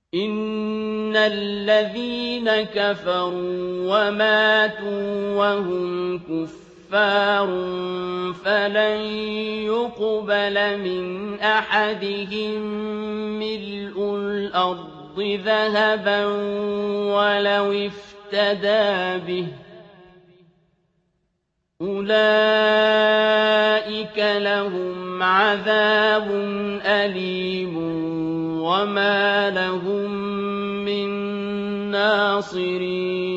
إِنَّ الَّذِينَ كَفَرُوا وَمَاتُوا وَهُمْ كُفَّارٌ فَلَن يُقْبَلَ مِنْ أَحَدِهِم مِّلْءُ الْأَرْضِ ذَهَبًا وَلَوِ افْتَدَىٰ بِهِ ۗ أُولَٰئِكَ لَهُمْ عَذَابٌ أَلِيمٌ وَمَا لَهُم مِّن نَّاصِرِينَ